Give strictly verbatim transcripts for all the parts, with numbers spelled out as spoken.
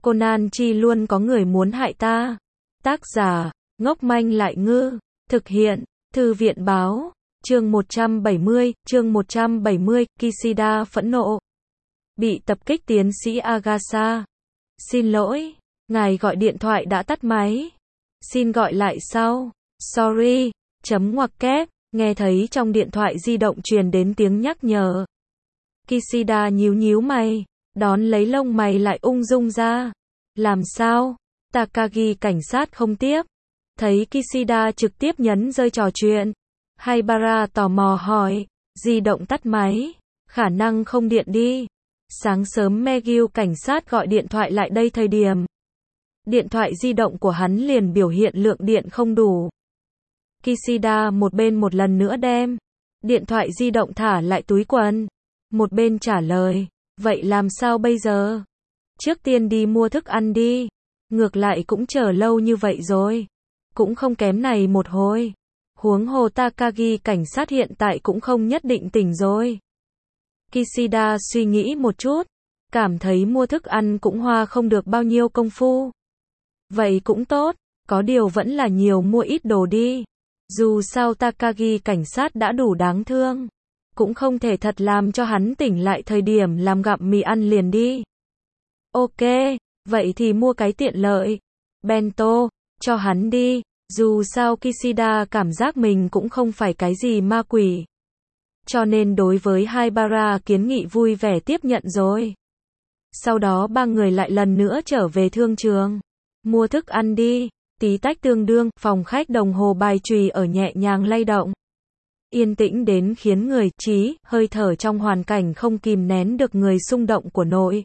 Conan chi luôn có người muốn hại ta. Tác giả, ngốc manh lại ngư. Thực hiện, Thư viện báo. Chương một trăm bảy mươi, chương một trăm bảy mươi, Kishida phẫn nộ. Bị tập kích tiến sĩ Agasa. Xin lỗi, ngài gọi điện thoại đã tắt máy. Xin gọi lại sau. Sorry, chấm ngoặc kép, nghe thấy trong điện thoại di động truyền đến tiếng nhắc nhở. Kishida nhíu nhíu mày, đón lấy lông mày lại ung dung ra. Làm sao? Takagi cảnh sát không tiếp. Thấy Kishida trực tiếp nhấn rơi trò chuyện. Haibara tò mò hỏi, di động tắt máy, khả năng không điện đi. Sáng sớm Megyu cảnh sát gọi điện thoại lại đây thời điểm. Điện thoại di động của hắn liền biểu hiện lượng điện không đủ. Kishida một bên một lần nữa đem điện thoại di động thả lại túi quần. Một bên trả lời, vậy làm sao bây giờ? Trước tiên đi mua thức ăn đi. Ngược lại cũng chờ lâu như vậy rồi. Cũng không kém này một hồi. Huống hồ Takagi cảnh sát hiện tại cũng không nhất định tỉnh rồi. Kishida suy nghĩ một chút. Cảm thấy mua thức ăn cũng hoa không được bao nhiêu công phu. Vậy cũng tốt. Có điều vẫn là nhiều mua ít đồ đi. Dù sao Takagi cảnh sát đã đủ đáng thương. Cũng không thể thật làm cho hắn tỉnh lại thời điểm làm gặm mì ăn liền đi. Ok, vậy thì mua cái tiện lợi. Bento, cho hắn đi. Dù sao Kishida cảm giác mình cũng không phải cái gì ma quỷ. Cho nên đối với Haibara kiến nghị vui vẻ tiếp nhận rồi. Sau đó ba người lại lần nữa trở về thương trường. Mua thức ăn đi. Tí tách tương đương, phòng khách đồng hồ bài chùy ở nhẹ nhàng lay động. Yên tĩnh đến khiến người trí, hơi thở trong hoàn cảnh không kìm nén được người xung động của nội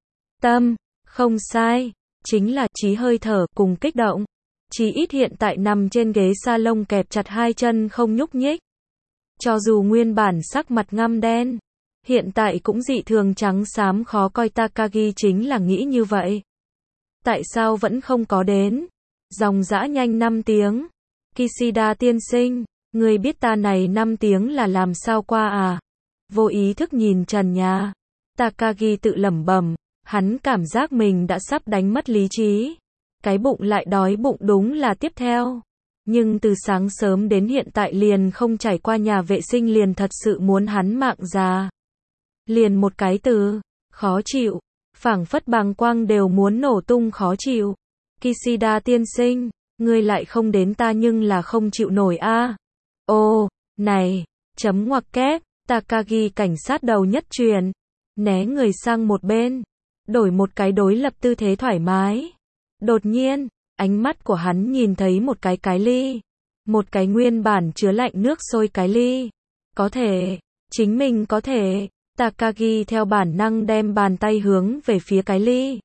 tâm. Không sai, chính là trí hơi thở cùng kích động. Chí ít hiện tại nằm trên ghế salon kẹp chặt hai chân không nhúc nhích. Cho dù nguyên bản sắc mặt ngăm đen, hiện tại cũng dị thường trắng xám khó coi. Takagi chính là nghĩ như vậy. Tại sao vẫn không có đến? Dòng dã nhanh năm tiếng. Kishida tiên sinh, người biết ta này năm tiếng là làm sao qua à? Vô ý thức nhìn trần nhà. Takagi tự lẩm bẩm, hắn cảm giác mình đã sắp đánh mất lý trí. Cái bụng lại đói bụng đúng là tiếp theo. Nhưng từ sáng sớm đến hiện tại liền không trải qua nhà vệ sinh liền thật sự muốn hắn mạng già. Liền một cái từ, khó chịu. Phảng phất bàng quang đều muốn nổ tung khó chịu. Kishida tiên sinh, ngươi lại không đến ta nhưng là không chịu nổi a. À. Ô, này, chấm ngoặc kép, Takagi cảnh sát đầu nhất truyền. Né người sang một bên. Đổi một cái đối lập tư thế thoải mái. Đột nhiên, ánh mắt của hắn nhìn thấy một cái cái ly. Một cái nguyên bản chứa lạnh nước sôi cái ly. Có thể, chính mình có thể. Takagi theo bản năng đem bàn tay hướng về phía cái ly.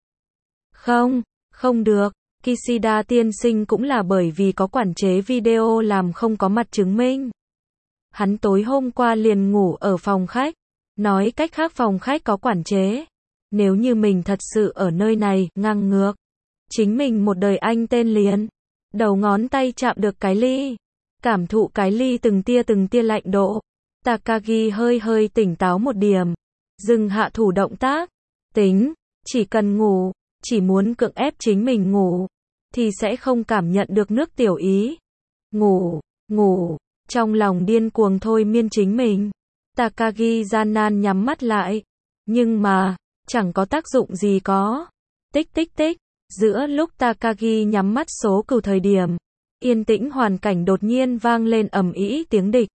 Không, không được. Kishida tiên sinh cũng là bởi vì có quản chế video làm không có mặt chứng minh. Hắn tối hôm qua liền ngủ ở phòng khách. Nói cách khác phòng khách có quản chế. Nếu như mình thật sự ở nơi này, ngang ngược. Chính mình một đời anh tên liền. Đầu ngón tay chạm được cái ly. Cảm thụ cái ly từng tia từng tia lạnh độ. Takagi hơi hơi tỉnh táo một điểm. Dừng hạ thủ động tác. Tính, chỉ cần ngủ, chỉ muốn cưỡng ép chính mình ngủ, thì sẽ không cảm nhận được nước tiểu ý. Ngủ, ngủ, trong lòng điên cuồng thôi miên chính mình. Takagi gian nan nhắm mắt lại. Nhưng mà, chẳng có tác dụng gì có. Tích tích tích. Giữa lúc Takagi nhắm mắt số cửu thời điểm, yên tĩnh hoàn cảnh đột nhiên vang lên ầm ĩ tiếng địch.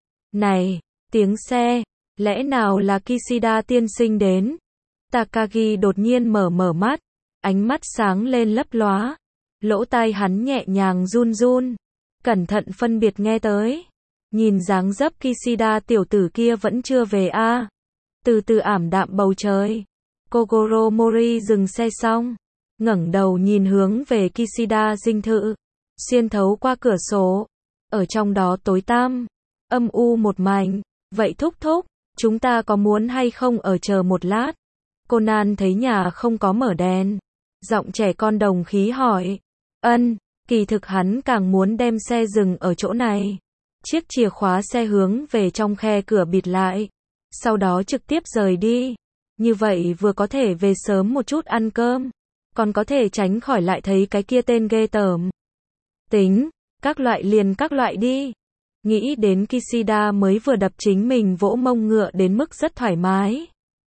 Này, tiếng xe, lẽ nào là Kishida tiên sinh đến? Takagi đột nhiên mở mở mắt, ánh mắt sáng lên lấp lóa, lỗ tai hắn nhẹ nhàng run run, cẩn thận phân biệt nghe tới. Nhìn dáng dấp Kishida tiểu tử kia vẫn chưa về a. À. Từ từ ảm đạm bầu trời. Kogoro Mori dừng xe xong, ngẩng đầu nhìn hướng về Kishida dinh thự, xuyên thấu qua cửa sổ, ở trong đó tối tăm, âm u một mảnh. Vậy thúc thúc, chúng ta có muốn hay không ở chờ một lát? Conan thấy nhà không có mở đèn, giọng trẻ con đồng khí hỏi. Ân, kỳ thực hắn càng muốn đem xe dừng ở chỗ này. Chiếc chìa khóa xe hướng về trong khe cửa bịt lại, sau đó trực tiếp rời đi. Như vậy vừa có thể về sớm một chút ăn cơm, còn có thể tránh khỏi lại thấy cái kia tên ghê tởm. Tính, các loại liền các loại đi. Nghĩ đến Kishida mới vừa đập chính mình vỗ mông ngựa đến mức rất thoải mái.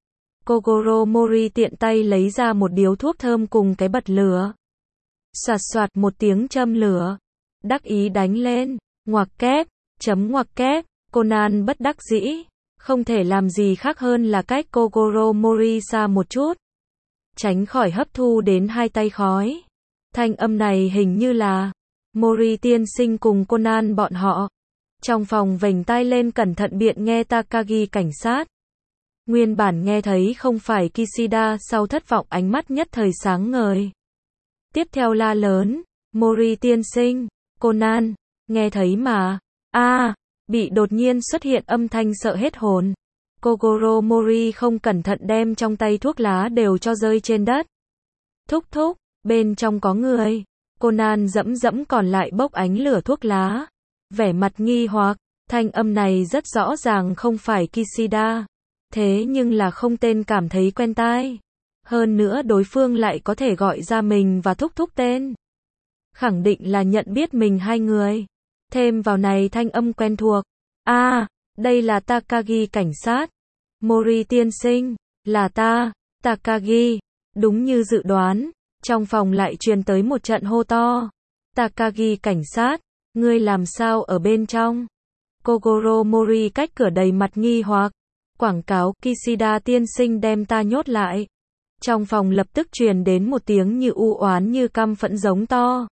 Kogoro Mori tiện tay lấy ra một điếu thuốc thơm cùng cái bật lửa. Soạt soạt một tiếng châm lửa. Đắc ý đánh lên. Ngoặc kép, chấm ngoặc kép. Conan bất đắc dĩ. Không thể làm gì khác hơn là cách Kogoro Mori xa một chút. Tránh khỏi hấp thu đến hai tay khói. Thanh âm này hình như là Mori tiên sinh cùng Conan bọn họ. Trong phòng vểnh tai lên cẩn thận biện nghe Takagi cảnh sát. Nguyên bản nghe thấy không phải Kishida, sau thất vọng ánh mắt nhất thời sáng ngời. Tiếp theo la lớn, Mori tiên sinh, Conan, nghe thấy mà. A, à, bị đột nhiên xuất hiện âm thanh sợ hết hồn. Kogoro Mori không cẩn thận đem trong tay thuốc lá đều cho rơi trên đất. Thúc thúc, bên trong có người. Conan dẫm dẫm còn lại bốc ánh lửa thuốc lá. Vẻ mặt nghi hoặc, thanh âm này rất rõ ràng không phải Kishida. Thế nhưng là không tên cảm thấy quen tai. Hơn nữa đối phương lại có thể gọi ra mình và thúc thúc tên. Khẳng định là nhận biết mình hai người. Thêm vào này thanh âm quen thuộc. A, à, đây là Takagi cảnh sát. Mori tiên sinh, là ta, Takagi. Đúng như dự đoán, trong phòng lại truyền tới một trận hô to. Takagi cảnh sát, ngươi làm sao ở bên trong? Kogoro Mori cách cửa đầy mặt nghi hoặc. Quảng cáo, Kishida tiên sinh đem ta nhốt lại. Trong phòng lập tức truyền đến một tiếng như u oán như căm phẫn giống to.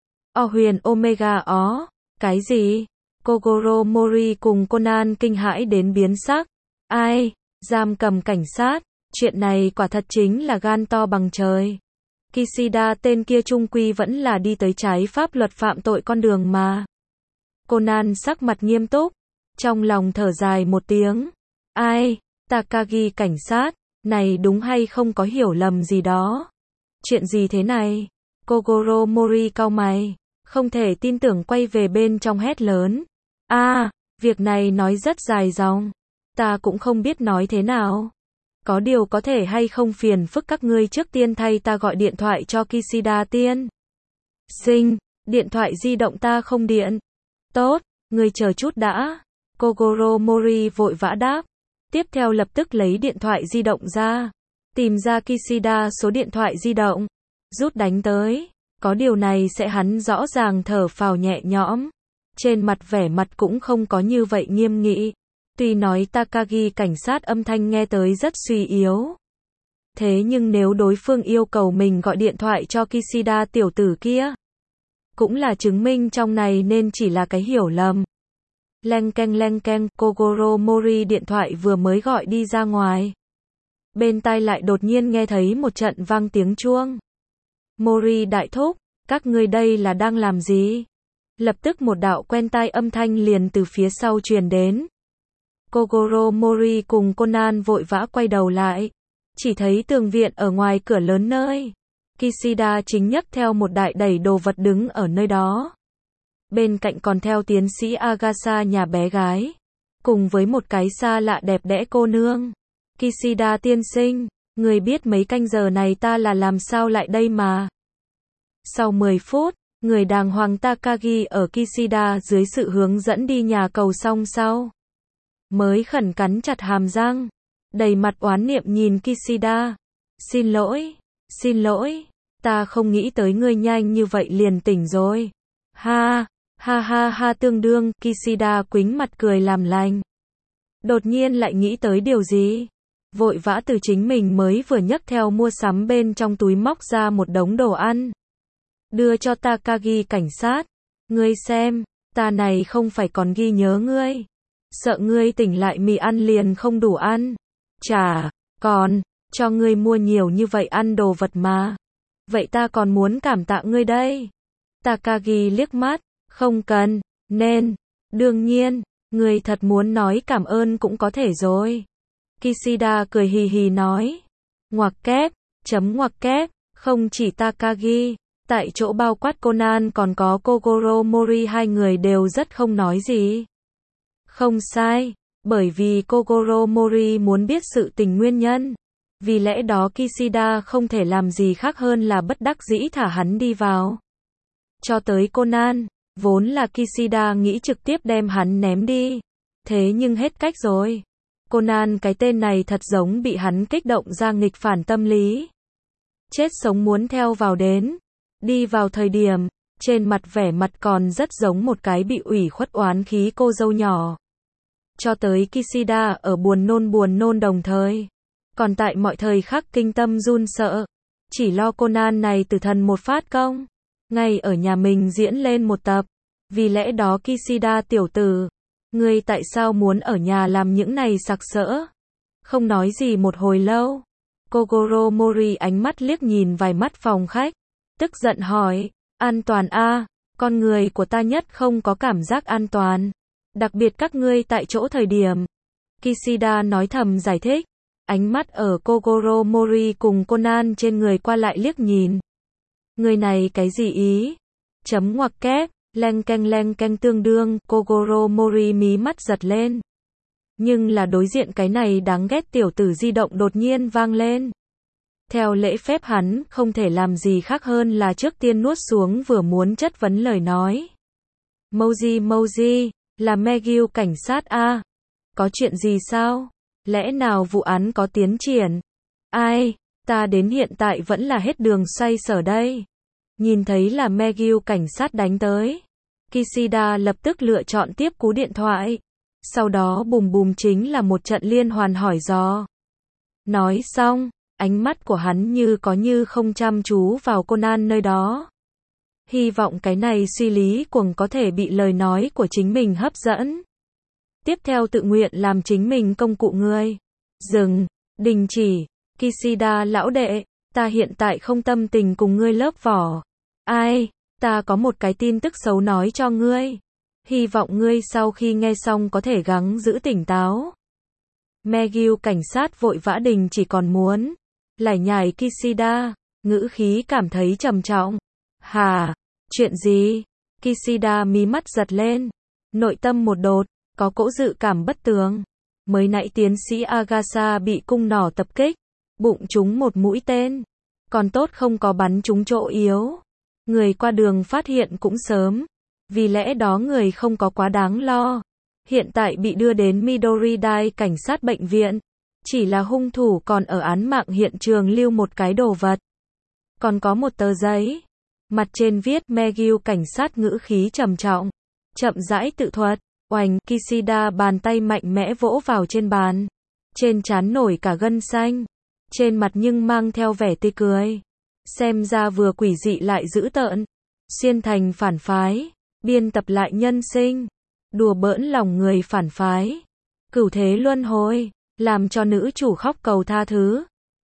O huyền Omega ó, cái gì? Kogoro Mori cùng Conan kinh hãi đến biến sắc. Ai? Giam cầm cảnh sát, chuyện này quả thật chính là gan to bằng trời. Kishida tên kia trung quy vẫn là đi tới trái pháp luật phạm tội con đường mà. Conan sắc mặt nghiêm túc, trong lòng thở dài một tiếng. Ai? Takagi cảnh sát, này đúng hay không có hiểu lầm gì đó? Chuyện gì thế này? Kogoro Mori cau mày, không thể tin tưởng quay về bên trong hét lớn. A, à, việc này nói rất dài dòng. Ta cũng không biết nói thế nào. Có điều có thể hay không phiền phức các ngươi trước tiên thay ta gọi điện thoại cho Kishida tiên sinh, điện thoại di động ta không điện. Tốt, ngươi chờ chút đã. Kogoro Mori vội vã đáp. Tiếp theo lập tức lấy điện thoại di động ra. Tìm ra Kishida số điện thoại di động. Rút đánh tới. Có điều này sẽ hắn rõ ràng thở phào nhẹ nhõm. Trên mặt vẻ mặt cũng không có như vậy nghiêm nghị. Tuy nói Takagi cảnh sát âm thanh nghe tới rất suy yếu. Thế nhưng nếu đối phương yêu cầu mình gọi điện thoại cho Kishida tiểu tử kia, cũng là chứng minh trong này nên chỉ là cái hiểu lầm. Leng keng leng keng, Kogoro Mori điện thoại vừa mới gọi đi ra ngoài. Bên tai lại đột nhiên nghe thấy một trận vang tiếng chuông. Mori đại thúc, các ngươi đây là đang làm gì? Lập tức một đạo quen tai âm thanh liền từ phía sau truyền đến. Kogoro Mori cùng Conan vội vã quay đầu lại. Chỉ thấy tường viện ở ngoài cửa lớn nơi. Kishida chính nhấc theo một đại đẩy đồ vật đứng ở nơi đó. Bên cạnh còn theo tiến sĩ Agasa nhà bé gái. Cùng với một cái xa lạ đẹp đẽ cô nương. Kishida tiên sinh, người biết mấy canh giờ này ta là làm sao lại đây mà. Sau mười phút, người đàng hoàng Takagi ở Kishida dưới sự hướng dẫn đi nhà cầu xong sau. Mới khẩn cắn chặt hàm răng. Đầy mặt oán niệm nhìn Kishida. Xin lỗi, xin lỗi, ta không nghĩ tới ngươi nhanh như vậy liền tỉnh rồi. Ha, ha ha ha tương đương, Kishida quýnh mặt cười làm lành. Đột nhiên lại nghĩ tới điều gì. Vội vã từ chính mình mới vừa nhấc theo mua sắm bên trong túi móc ra một đống đồ ăn. Đưa cho Takagi cảnh sát. Ngươi xem, ta này không phải còn ghi nhớ ngươi. Sợ ngươi tỉnh lại mì ăn liền không đủ ăn. Chả, còn, cho ngươi mua nhiều như vậy ăn đồ vật mà. Vậy ta còn muốn cảm tạ ngươi đây. Takagi liếc mắt, không cần, nên, đương nhiên, ngươi thật muốn nói cảm ơn cũng có thể rồi. Kishida cười hì hì nói. Ngoặc kép, chấm ngoặc kép, không chỉ Takagi, tại chỗ bao quát Conan còn có Kogoro Mori hai người đều rất không nói gì. Không sai, bởi vì Kogoro Mori muốn biết sự tình nguyên nhân. Vì lẽ đó Kishida không thể làm gì khác hơn là bất đắc dĩ thả hắn đi vào. Cho tới Conan, vốn là Kishida nghĩ trực tiếp đem hắn ném đi. Thế nhưng hết cách rồi. Conan cái tên này thật giống bị hắn kích động ra nghịch phản tâm lý. Chết sống muốn theo vào đến. Đi vào thời điểm, trên mặt vẻ mặt còn rất giống một cái bị ủy khuất oán khí cô dâu nhỏ. Cho tới Kishida ở buồn nôn buồn nôn đồng thời. Còn tại mọi thời khắc kinh tâm run sợ. Chỉ lo Conan này tử thần một phát công. Ngay ở nhà mình diễn lên một tập. Vì lẽ đó Kishida tiểu tử. Ngươi tại sao muốn ở nhà làm những này sặc sỡ? Không nói gì một hồi lâu. Kogoro Mori ánh mắt liếc nhìn vài mắt phòng khách. Tức giận hỏi. An toàn a, con người của ta nhất không có cảm giác an toàn. Đặc biệt các ngươi tại chỗ thời điểm. Kishida nói thầm giải thích. Ánh mắt ở Kogoro Mori cùng Conan trên người qua lại liếc nhìn. Người này cái gì ý? Chấm ngoặc kép, leng keng leng keng tương đương, Kogoro Mori mí mắt giật lên. Nhưng là đối diện cái này đáng ghét tiểu tử di động đột nhiên vang lên. Theo lễ phép hắn không thể làm gì khác hơn là trước tiên nuốt xuống vừa muốn chất vấn lời nói. Moji Moji, là Megil cảnh sát a. Có chuyện gì sao? Lẽ nào vụ án có tiến triển? Ai, ta đến hiện tại vẫn là hết đường xoay sở đây. Nhìn thấy là Megil cảnh sát đánh tới. Kishida lập tức lựa chọn tiếp cú điện thoại. Sau đó bùm bùm chính là một trận liên hoàn hỏi dò. Nói xong, ánh mắt của hắn như có như không chăm chú vào Conan nơi đó. Hy vọng cái này suy lý cuồng có thể bị lời nói của chính mình hấp dẫn. Tiếp theo tự nguyện làm chính mình công cụ ngươi. Dừng, đình chỉ, Kishida lão đệ, ta hiện tại không tâm tình cùng ngươi lớp vỏ. Ai, ta có một cái tin tức xấu nói cho ngươi. Hy vọng ngươi sau khi nghe xong có thể gắng giữ tỉnh táo. Megil cảnh sát vội vã đình chỉ còn muốn lải nhải Kishida, ngữ khí cảm thấy trầm trọng. Hà, chuyện gì? Kishida mí mắt giật lên, nội tâm một đột, có cỗ dự cảm bất tường. Mới nãy tiến sĩ Agasa bị cung nỏ tập kích, bụng trúng một mũi tên, còn tốt không có bắn trúng chỗ yếu. Người qua đường phát hiện cũng sớm, vì lẽ đó người không có quá đáng lo. Hiện tại bị đưa đến Midori-dai cảnh sát bệnh viện, chỉ là hung thủ còn ở án mạng hiện trường lưu một cái đồ vật. Còn có một tờ giấy, mặt trên viết Megil cảnh sát ngữ khí trầm trọng, chậm rãi tự thuật. Oành, Kishida bàn tay mạnh mẽ vỗ vào trên bàn. Trên trán nổi cả gân xanh. Trên mặt nhưng mang theo vẻ tươi cười. Xem ra vừa quỷ dị lại dữ tợn. Xuyên thành phản phái. Biên tập lại nhân sinh. Đùa bỡn lòng người phản phái. Cửu thế luân hồi. Làm cho nữ chủ khóc cầu tha thứ.